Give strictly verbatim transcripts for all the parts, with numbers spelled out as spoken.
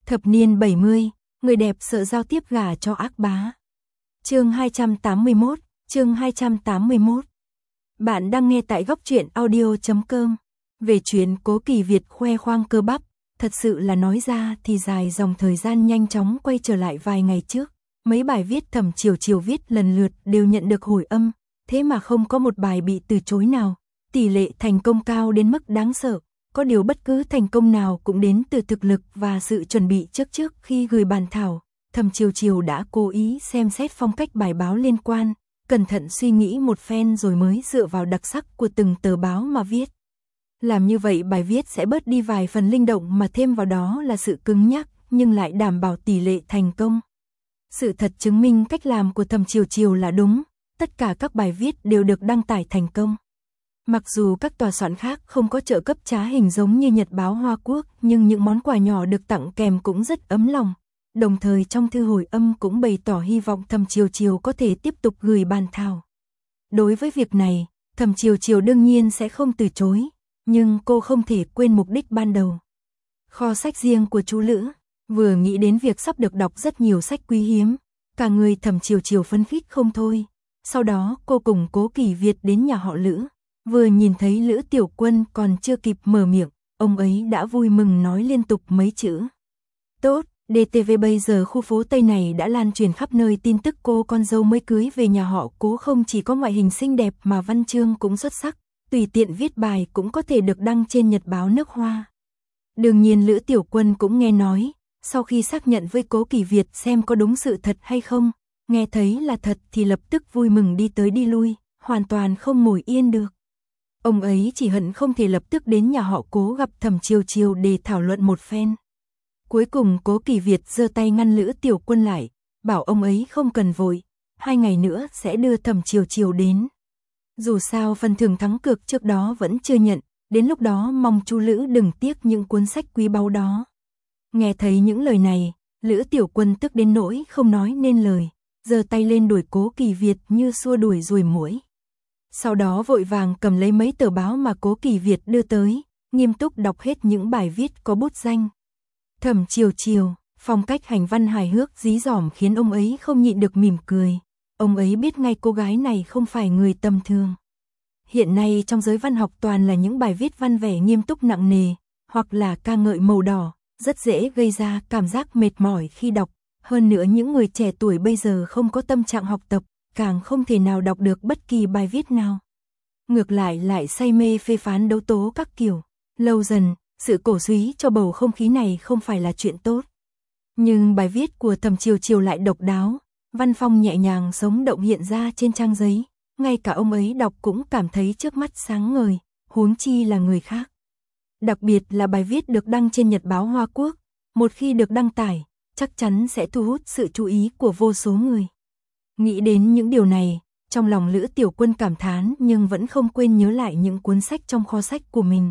Thập niên bảy mươi, người đẹp sợ giao tiếp gả cho ác bá. Chương hai trăm tám mươi mốt, chương hai trăm tám mươi mốt. Bạn đang nghe tại góc truyện audio chấm com. Về chuyện Cố Kỳ Việt khoe khoang cơ bắp, thật sự là nói ra thì dài dòng thời gian nhanh chóng quay trở lại vài ngày trước. Mấy bài viết Thẩm Chiều Chiều viết lần lượt đều nhận được hồi âm, thế mà không có một bài bị từ chối nào. Tỷ lệ thành công cao đến mức đáng sợ. Có điều bất cứ thành công nào cũng đến từ thực lực và sự chuẩn bị trước trước khi gửi bản thảo. Thẩm Chiều Chiều đã cố ý xem xét phong cách bài báo liên quan, cẩn thận suy nghĩ một phen rồi mới dựa vào đặc sắc của từng tờ báo mà viết. Làm như vậy bài viết sẽ bớt đi vài phần linh động mà thêm vào đó là sự cứng nhắc nhưng lại đảm bảo tỷ lệ thành công. Sự thật chứng minh cách làm của Thẩm Chiều Chiều là đúng, tất cả các bài viết đều được đăng tải thành công. Mặc dù các tòa soạn khác không có trợ cấp trá hình giống như Nhật báo Hoa Quốc, nhưng những món quà nhỏ được tặng kèm cũng rất ấm lòng. Đồng thời trong thư hồi âm cũng bày tỏ hy vọng Thẩm Chiều Chiều có thể tiếp tục gửi bản thảo. Đối với việc này, Thẩm Chiều Chiều đương nhiên sẽ không từ chối, nhưng cô không thể quên mục đích ban đầu. Kho sách riêng của chú Lữ, vừa nghĩ đến việc sắp được đọc rất nhiều sách quý hiếm, cả người Thẩm Chiều Chiều phấn khích không thôi. Sau đó cô cùng Cố Kỳ Việt đến nhà họ Lữ. Vừa nhìn thấy Lữ Tiểu Quân còn chưa kịp mở miệng, ông ấy đã vui mừng nói liên tục mấy chữ. Tốt, đê tê vê bây giờ khu phố Tây này đã lan truyền khắp nơi tin tức cô con dâu mới cưới về nhà họ Cố không chỉ có ngoại hình xinh đẹp mà văn chương cũng xuất sắc, tùy tiện viết bài cũng có thể được đăng trên nhật báo nước Hoa. Đương nhiên Lữ Tiểu Quân cũng nghe nói, sau khi xác nhận với Cố Kỳ Việt xem có đúng sự thật hay không, nghe thấy là thật thì lập tức vui mừng đi tới đi lui, hoàn toàn không ngồi yên được. Ông ấy chỉ hận không thể lập tức đến nhà họ Cố gặp Thẩm Chiều Chiều để thảo luận một phen. Cuối cùng Cố Kỳ Việt giơ tay ngăn Lữ Tiểu Quân lại, bảo ông ấy không cần vội, hai ngày nữa sẽ đưa Thẩm Chiều Chiều đến. Dù sao phần thưởng thắng cược trước đó vẫn chưa nhận, đến lúc đó mong chú Lữ đừng tiếc những cuốn sách quý báu đó. Nghe thấy những lời này, Lữ Tiểu Quân tức đến nỗi không nói nên lời, giơ tay lên đuổi Cố Kỳ Việt như xua đuổi ruồi muỗi. Sau đó vội vàng cầm lấy mấy tờ báo mà Cố Kỳ Việt đưa tới, nghiêm túc đọc hết những bài viết có bút danh Thẩm Chiều Chiều, phong cách hành văn hài hước dí dỏm khiến ông ấy không nhịn được mỉm cười. Ông ấy biết ngay cô gái này không phải người tầm thường. Hiện nay trong giới văn học toàn là những bài viết văn vẻ nghiêm túc nặng nề, hoặc là ca ngợi màu đỏ, rất dễ gây ra cảm giác mệt mỏi khi đọc. Hơn nữa những người trẻ tuổi bây giờ không có tâm trạng học tập, càng không thể nào đọc được bất kỳ bài viết nào. Ngược lại lại say mê phê phán đấu tố các kiểu. Lâu dần, sự cổ súy cho bầu không khí này không phải là chuyện tốt. Nhưng bài viết của Thẩm Chiều Chiều lại độc đáo, văn phong nhẹ nhàng sống động hiện ra trên trang giấy. Ngay cả ông ấy đọc cũng cảm thấy trước mắt sáng ngời, huống chi là người khác. Đặc biệt là bài viết được đăng trên Nhật báo Hoa Quốc, một khi được đăng tải, chắc chắn sẽ thu hút sự chú ý của vô số người. Nghĩ đến những điều này, trong lòng Lữ Tiểu Quân cảm thán nhưng vẫn không quên nhớ lại những cuốn sách trong kho sách của mình.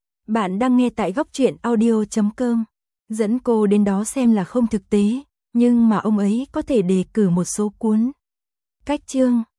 Bạn đang nghe tại góc truyện audio chấm com. Dẫn cô đến đó xem là không thực tế, nhưng mà ông ấy có thể đề cử một số cuốn. Cách chương